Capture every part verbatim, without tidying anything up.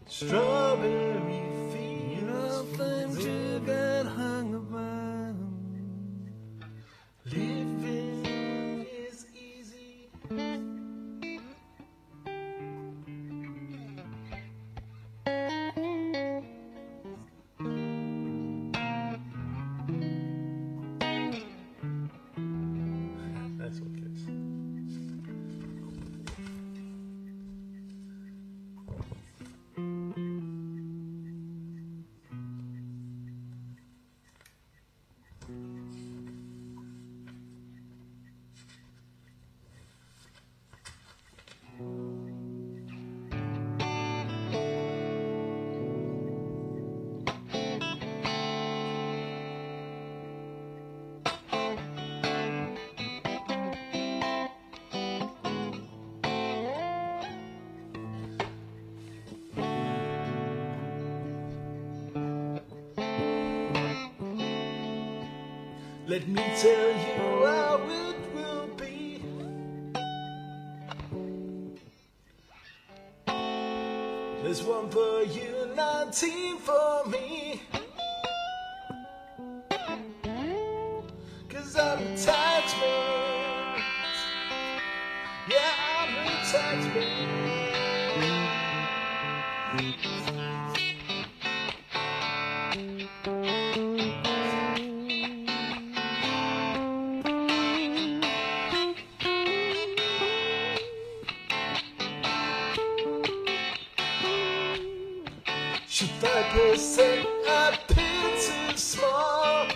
Strawberry fields, nothing to get hung about. living is easy. That's what it is. Let me tell you how it will be. There's one for you, nineteen for me. Cause I'm attachment. Yeah, I'm attachment. Should five percent appear too small?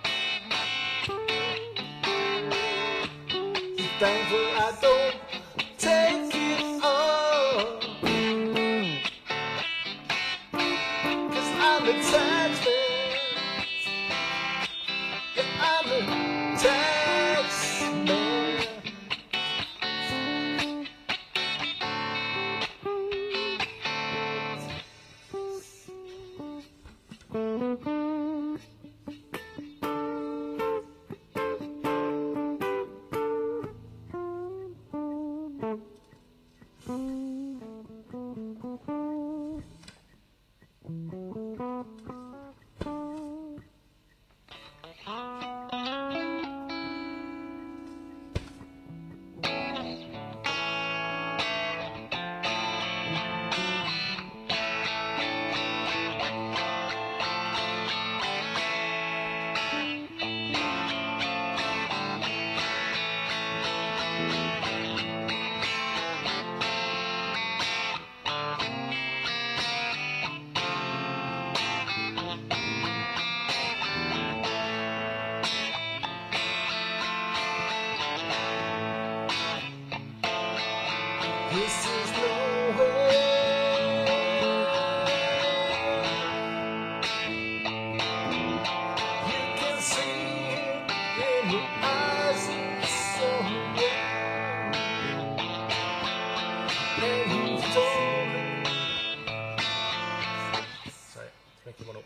You're thankful I don't take it all. Cause I'm attachment. Yeah, I'm attachment. This is no way. You can see it in your eyes, it's so young. And you told me. Sorry, let's make it one up.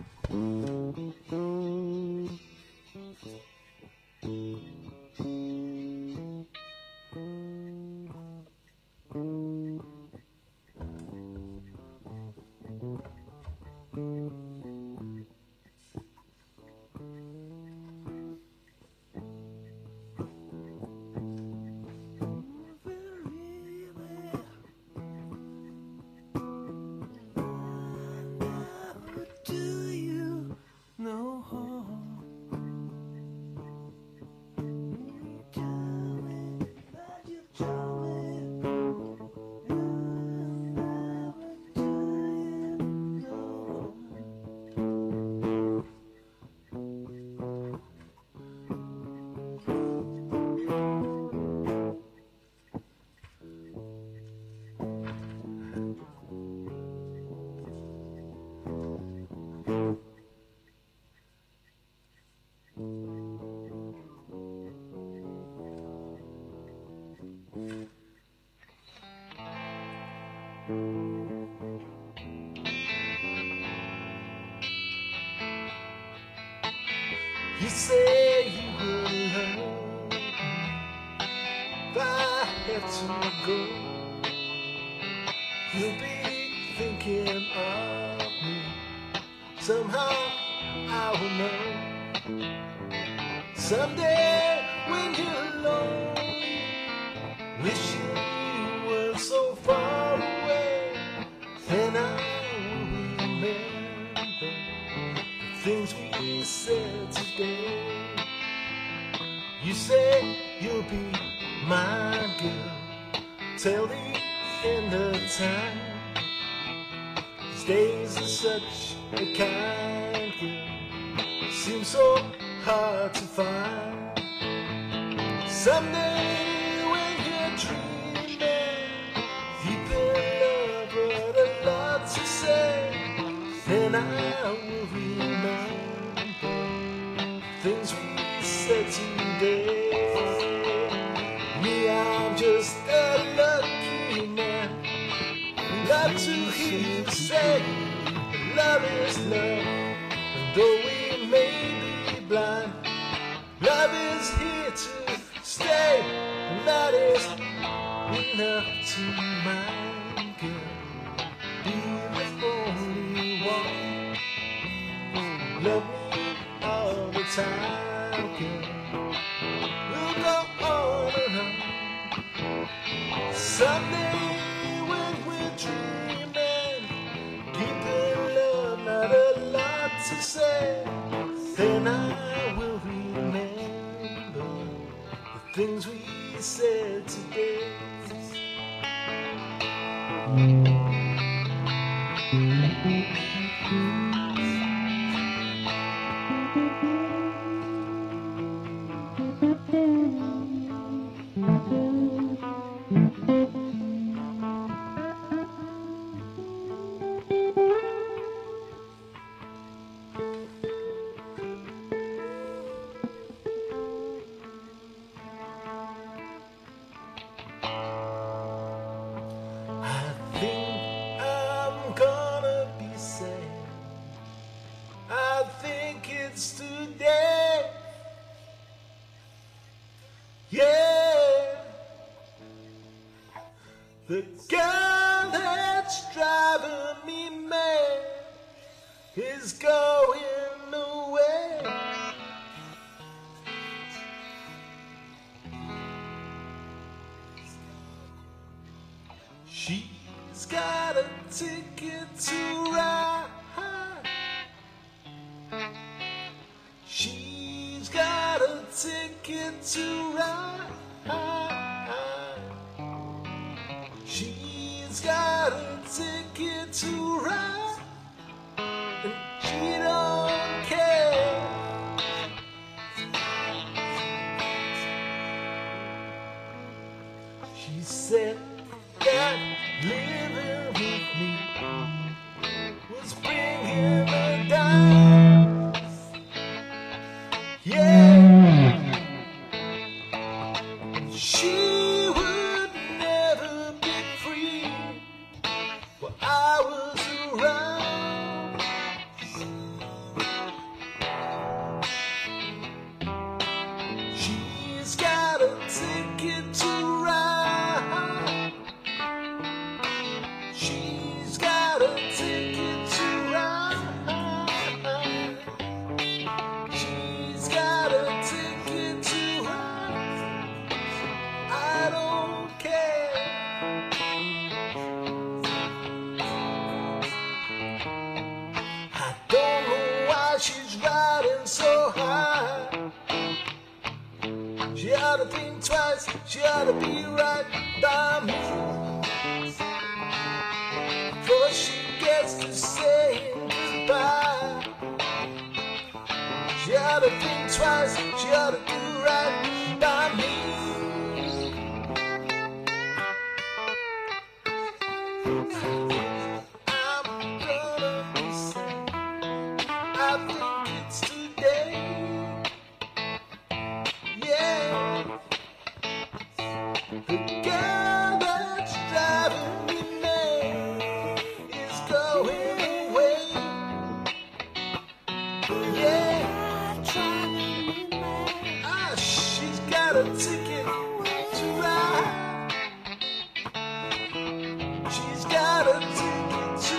You say you will love me if I have to go. You'll be thinking of me. Somehow I will know. Someday when you're lonely, wishing you were so far away, then I will remember the things we said today. You say you'll be my girl till the end of time. These days are such a kind girl, seems so hard to find. Someday when you're dreaming deep in love, but a lot to say, then I will remember things we said today. Me, I'm just a lucky man, not to hear you say love is love. And though we may be blind, love is here to stay, and that is enough to my girl. Be the only one, love me all the time, girl. We'll go on and on. Someday when we're dreaming deep in love, not a lot to say, then I will remember the things we said today. I think I'm gonna be sad. I think it's today. Yeah, the girl that's driving me mad is going away. She's got a ticket to ride. She's got a ticket to ride. She's got a ticket to ride, and she don't care. She said that living with me was bringing her down. Yeah, and she would never be free while I was around. She's got a ticket to ride. She's got a ticket to ride. She's got a ticket to ride. I don't care. I don't know why she's riding so high. She ought to think twice, she ought to be right by me before she gets to saying goodbye. She ought to think twice, she ought to do right by me. I'm gonna be sad, I think it's today. Yeah, the girl that's driving me mad is going away. Yeah, ah, she's got a ticket to ride. She's got a ticket to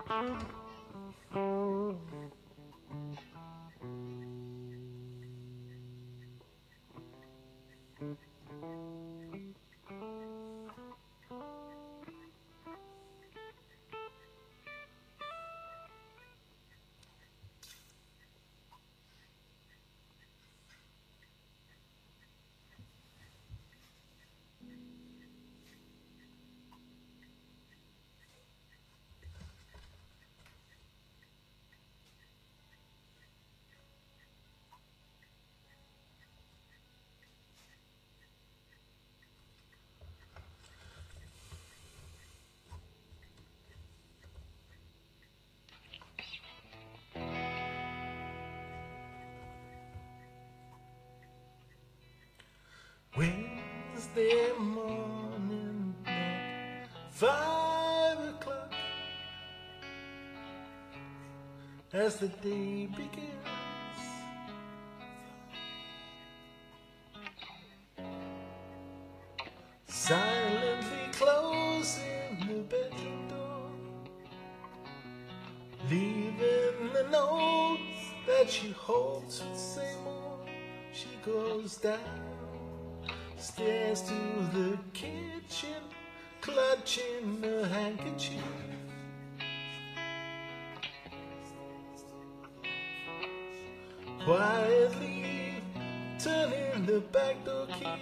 Wednesday morning at five o'clock, as the day begins, silently closing the bedroom door, leaving the notes that she hopes would say more. She goes down stairs to the kitchen, clutching a handkerchief. Quietly turning the back door key,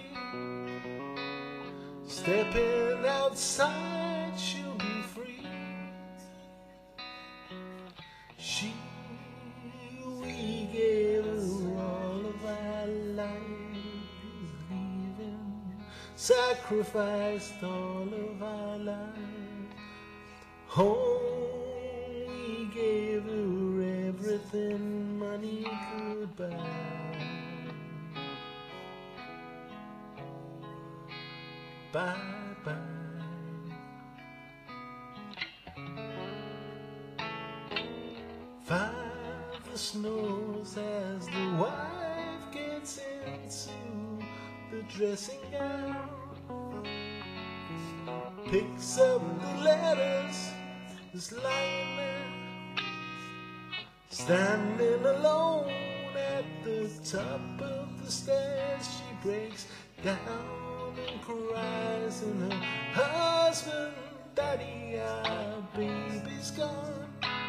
stepping outside, she'll be free. She, we gave her all of our life, sacrificed all of our lives. Oh, we gave her everything money could buy. Bye bye. Father snows as the wife gets into the dressing gown, picks up the letters that's lying there, standing alone at the top of the stairs. She breaks down and cries, and her husband, Daddy, our baby's gone.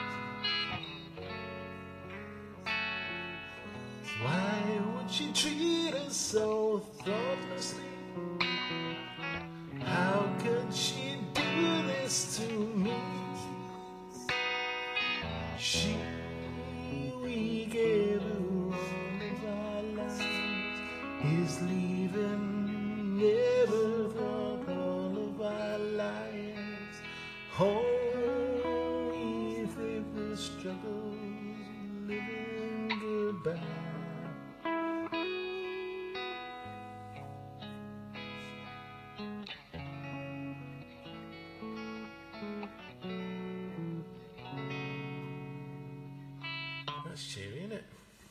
Why would she treat us so thoughtlessly? How could she do this to me? She, we gave her all of our lives, is leaving, never thought all of our lives. Oh, we think the struggles, living goodbye. That's cheery, isn't it?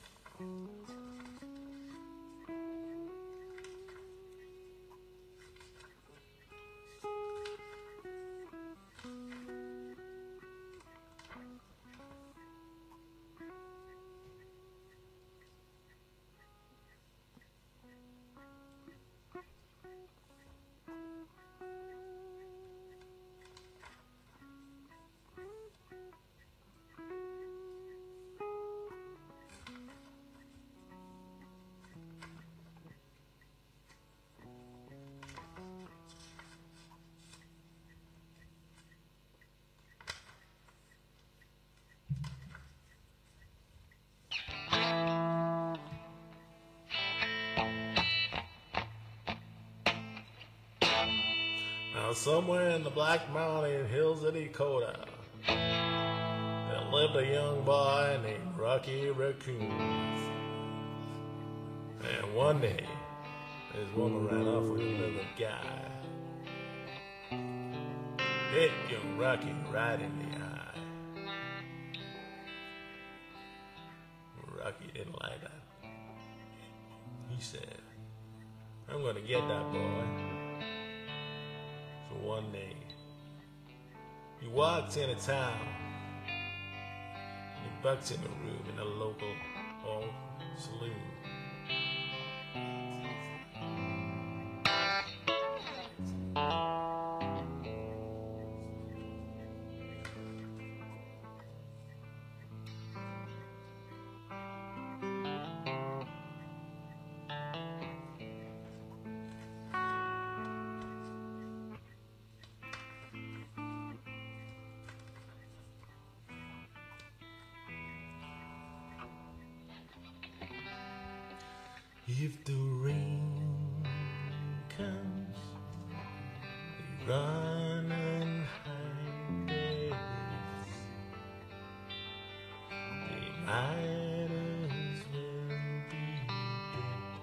Now, somewhere in the Black Mountain hills of Dakota, there lived a young boy named Rocky Raccoon. And one day, his woman ran off with another guy. Hit young Rocky right in the eye. Rocky didn't like that. He said, I'm gonna get that boy. So one day, he walks into town bucks in a room in a local old saloon. If the rain comes, we run and hide there. They might as well be dead.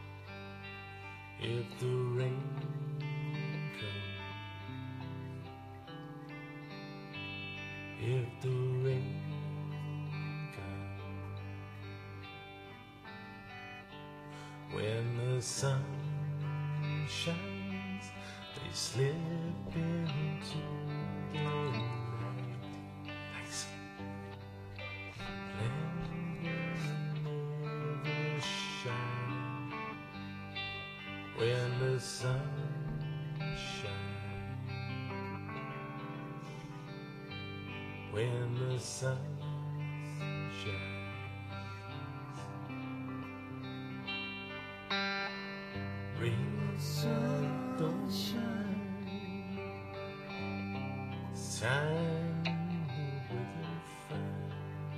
If the rain comes, if the rain when the sun shines, they slip into the night. Nice. Land will never shine when the sun shines. When the sun shines. Rain, sun, don't shine. It's time the weather fine.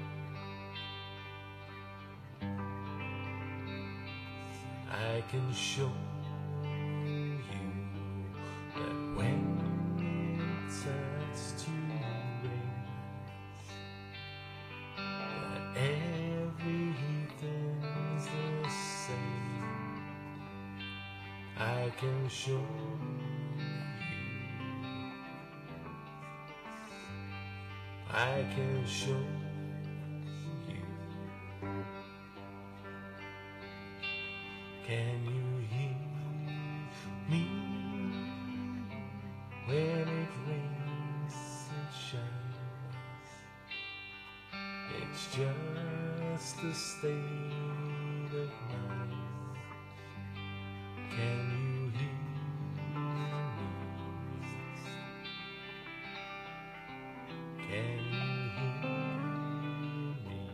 I can show you that when it starts to rain, that everything's the same. I can show you, I can show you. Can you hear me when it rains and shines? It's just a state of mind. Can you hear me? Can you hear me?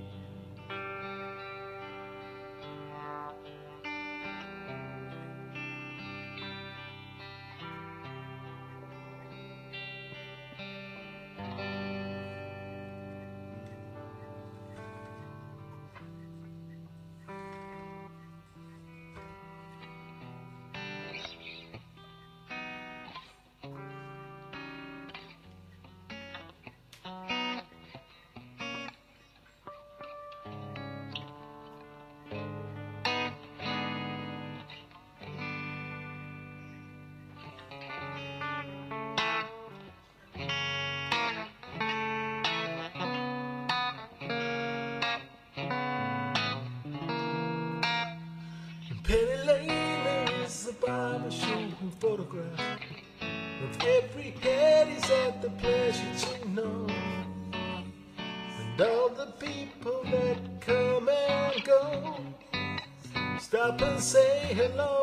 Penny Lane, there is a barber showing photographs of every head he's had the pleasure to know, and all the people that come and go stop and say hello.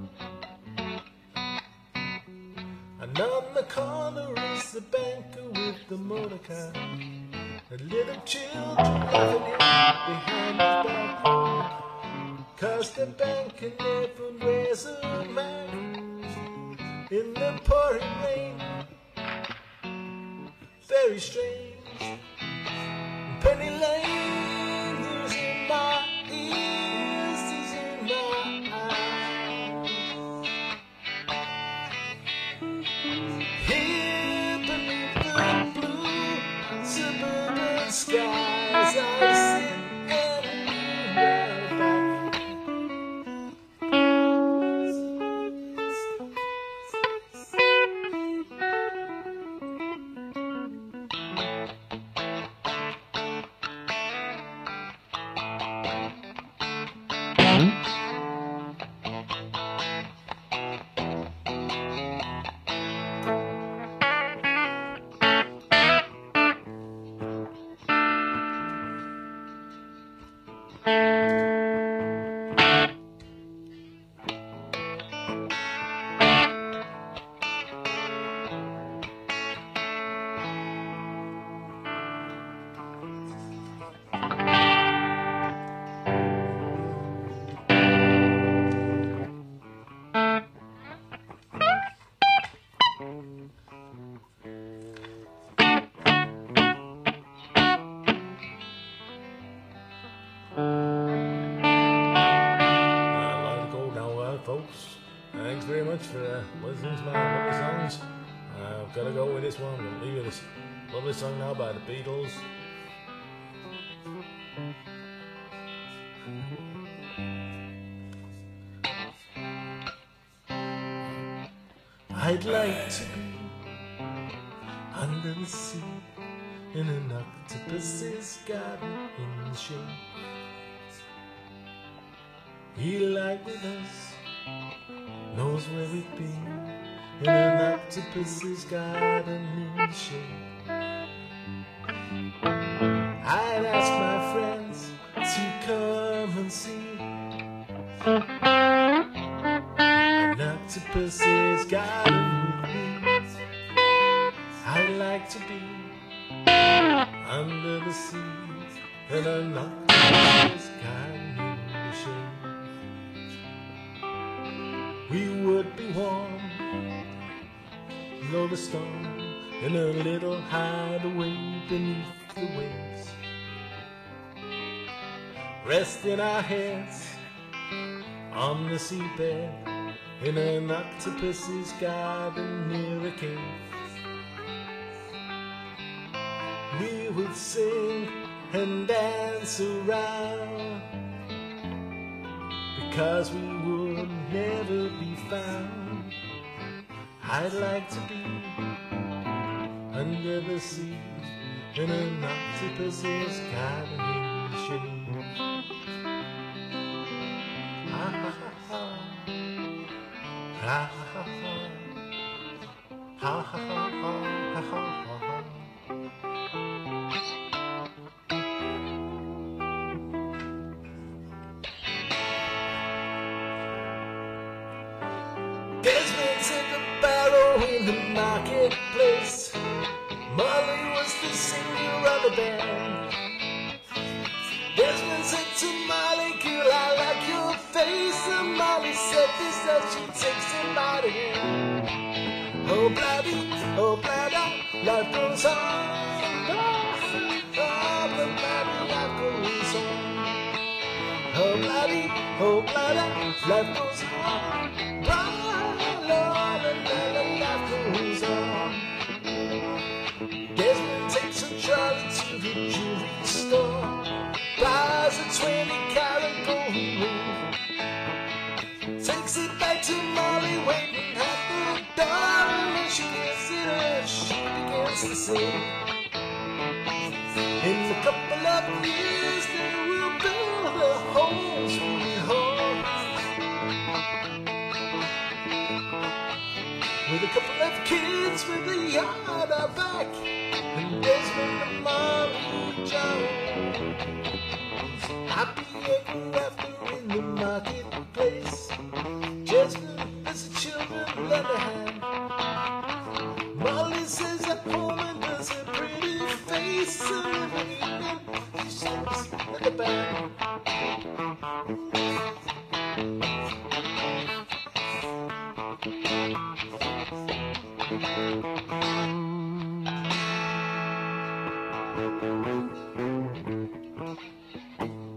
And on the corner is the banker with the motor car, and little children laughing behind his back. 'Cause the bank can never raise a man in the pouring rain. Very strange. Penny Lane, he's in my ears, he's in my eyes. Here beneath the blue suburban skies, I sit and read back. song now by the Beatles. I'd like to be under the sea in an octopus's garden in the shade. He like with us knows where we've been in an octopus's garden in the shade. I'd ask my friends to come and see an octopus's garden with me. I'd like to be under the sea in an octopus's garden in the shade. We would be warm below the storm in a little hideaway beneath the waves, resting our heads on the seabed in an octopus's garden near a cave. We would sing and dance around because we would never be found. I'd like to be under the sea in an octopus's garden in the shade. Ha ha ha ha. Ha ha ha ha. Ha ha ha ha ha ha ha. Desmond's in the barrow in the marketplace. Molly was the singer of the band. Desmond said to Molly, girl, I like your face. And Molly said this as she takes him by the hand. Oh, bloody, oh, bloody, life goes on. Oh, but bloody, life goes on. Oh, bloody, oh, bloody, life goes on. Desmond takes a trolley to the jewelry store, buys a twenty carat gold ring, takes it back to Molly waiting at the door, and when she gets it up, she begins to sing. In a couple of years they will build a home sweet home with a couple of kids with a yard out back, and Desmond and Molly Jones happy ever after in the marketplace. Desmond as the children lend a hand. Molly says at home and does a pretty face, and every evening she sings in the band. Thank you.